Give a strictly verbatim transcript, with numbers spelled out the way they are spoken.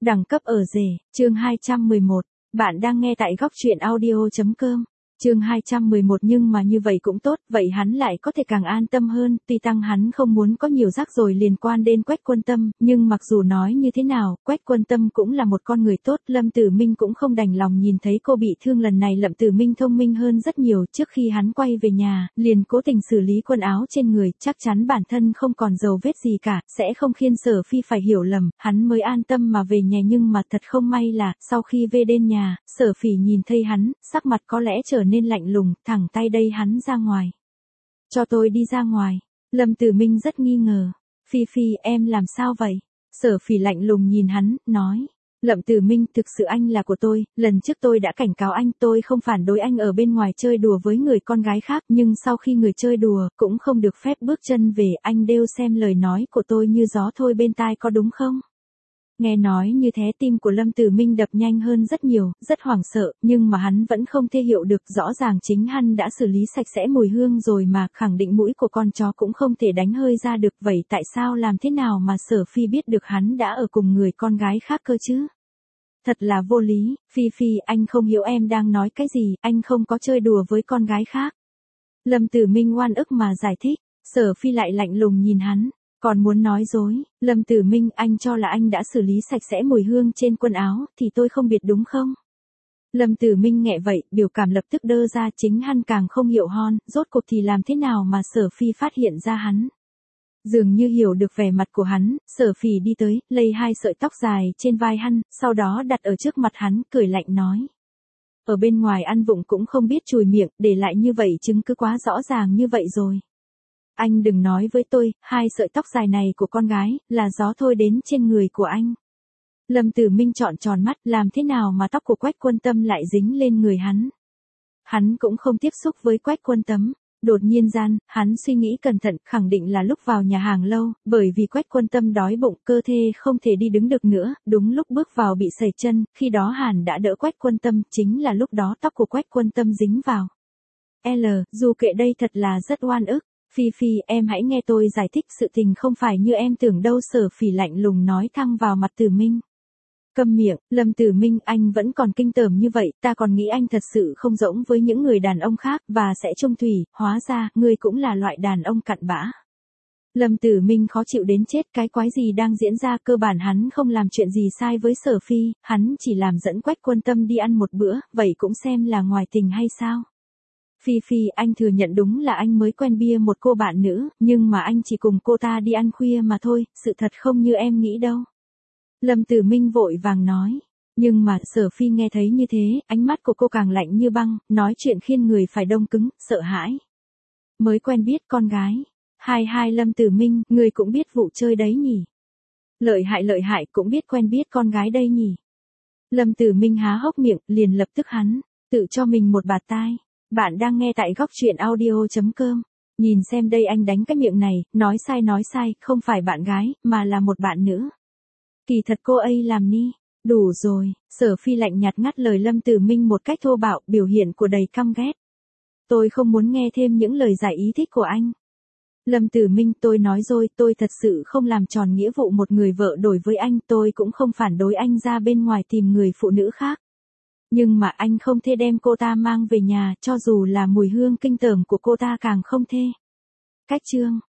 Đẳng cấp ở rể, chương hai trăm mười một. Bạn đang nghe tại góc truyện audio.com. Chương hai trăm mười một nhưng mà như vậy cũng tốt, vậy hắn lại có thể càng an tâm hơn, tuy tăng hắn không muốn có nhiều rắc rối liên quan đến Quách Quân Tâm, nhưng mặc dù nói như thế nào, Quách Quân Tâm cũng là một con người tốt, Lâm Tử Minh cũng không đành lòng nhìn thấy cô bị thương lần này Lâm Tử Minh thông minh hơn rất nhiều, trước khi hắn quay về nhà, liền cố tình xử lý quần áo trên người, chắc chắn bản thân không còn dấu vết gì cả, sẽ không khiến Sở Phi phải hiểu lầm, hắn mới an tâm mà về nhà nhưng mà thật không may là, sau khi về đến nhà, Sở Phỉ nhìn thấy hắn, sắc mặt có lẽ trở nên lạnh lùng, thẳng tay đây hắn ra ngoài. Cho tôi đi ra ngoài. Lâm Tử Minh rất nghi ngờ. Phi Phi, em làm sao vậy? Sở Phỉ lạnh lùng nhìn hắn, nói. Lâm Tử Minh, thực sự anh là của tôi, lần trước tôi đã cảnh cáo anh, tôi không phản đối anh ở bên ngoài chơi đùa với người con gái khác, nhưng sau khi người chơi đùa, cũng không được phép bước chân về, anh đều xem lời nói của tôi như gió thôi bên tai có đúng không? Nghe nói như thế tim của Lâm Tử Minh đập nhanh hơn rất nhiều, rất hoảng sợ, nhưng mà hắn vẫn không thể hiểu được, rõ ràng chính hắn đã xử lý sạch sẽ mùi hương rồi mà, khẳng định mũi của con chó cũng không thể đánh hơi ra được, vậy tại sao làm thế nào mà Sở Phi biết được hắn đã ở cùng người con gái khác cơ chứ? Thật là vô lý, Phi Phi, anh không hiểu em đang nói cái gì, anh không có chơi đùa với con gái khác. Lâm Tử Minh oan ức mà giải thích, Sở Phi lại lạnh lùng nhìn hắn. Còn muốn nói dối, Lâm Tử Minh, anh cho là anh đã xử lý sạch sẽ mùi hương trên quần áo, thì tôi không biết đúng không? Lâm Tử Minh nghe vậy, biểu cảm lập tức đơ ra, chính hắn càng không hiểu hon, rốt cuộc thì làm thế nào mà Sở Phi phát hiện ra hắn. Dường như hiểu được vẻ mặt của hắn, Sở Phi đi tới, lấy hai sợi tóc dài trên vai hắn, sau đó đặt ở trước mặt hắn, cười lạnh nói. Ở bên ngoài ăn vụng cũng không biết chùi miệng, để lại như vậy chứng cứ quá rõ ràng như vậy rồi. Anh đừng nói với tôi, hai sợi tóc dài này của con gái, là gió thôi đến trên người của anh. Lâm Tử Minh trọn tròn mắt, làm thế nào mà tóc của Quách Quân Tâm lại dính lên người hắn. Hắn cũng không tiếp xúc với Quách Quân Tâm. Đột nhiên gian, hắn suy nghĩ cẩn thận, khẳng định là lúc vào nhà hàng lâu, bởi vì Quách Quân Tâm đói bụng, cơ thể không thể đi đứng được nữa, đúng lúc bước vào bị sẩy chân, khi đó Hàn đã đỡ Quách Quân Tâm, chính là lúc đó tóc của Quách Quân Tâm dính vào. L, dù kệ đây thật là rất oan ức. Phi Phi, em hãy nghe tôi giải thích, sự tình không phải như em tưởng đâu, Sở Phỉ lạnh lùng nói thẳng vào mặt Tử Minh. Câm miệng, Lâm Tử Minh, anh vẫn còn kinh tởm như vậy, ta còn nghĩ anh thật sự không giống với những người đàn ông khác, và sẽ chung thủy, hóa ra, ngươi cũng là loại đàn ông cặn bã. Lâm Tử Minh khó chịu đến chết, cái quái gì đang diễn ra, cơ bản hắn không làm chuyện gì sai với Sở Phi, hắn chỉ làm dẫn Quách Quân Tâm đi ăn một bữa, vậy cũng xem là ngoài tình hay sao? Phi Phi, anh thừa nhận đúng là anh mới quen bia một cô bạn nữ, nhưng mà anh chỉ cùng cô ta đi ăn khuya mà thôi, sự thật không như em nghĩ đâu. Lâm Tử Minh vội vàng nói. Nhưng mà, Sở Phi nghe thấy như thế, ánh mắt của cô càng lạnh như băng, nói chuyện khiến người phải đông cứng, sợ hãi. Mới quen biết con gái. Hai hai Lâm Tử Minh, người cũng biết vụ chơi đấy nhỉ. Lợi hại lợi hại cũng biết quen biết con gái đây nhỉ. Lâm Tử Minh há hốc miệng, liền lập tức hắn, tự cho mình một bạt tai. Bạn đang nghe tại góc truyện audio.com. Nhìn xem đây anh đánh cái miệng này, nói sai nói sai, không phải bạn gái, mà là một bạn nữ. Kỳ thật cô ấy làm ni. Đủ rồi, Sở Phi lạnh nhạt ngắt lời Lâm Tử Minh một cách thô bạo, biểu hiện của đầy căm ghét. Tôi không muốn nghe thêm những lời giải ý thích của anh. Lâm Tử Minh, tôi nói rồi, tôi thật sự không làm tròn nghĩa vụ một người vợ đổi với anh, tôi cũng không phản đối anh ra bên ngoài tìm người phụ nữ khác. Nhưng mà anh không thể đem cô ta mang về nhà, cho dù là mùi hương kinh tởm của cô ta càng không thể. Cách chương.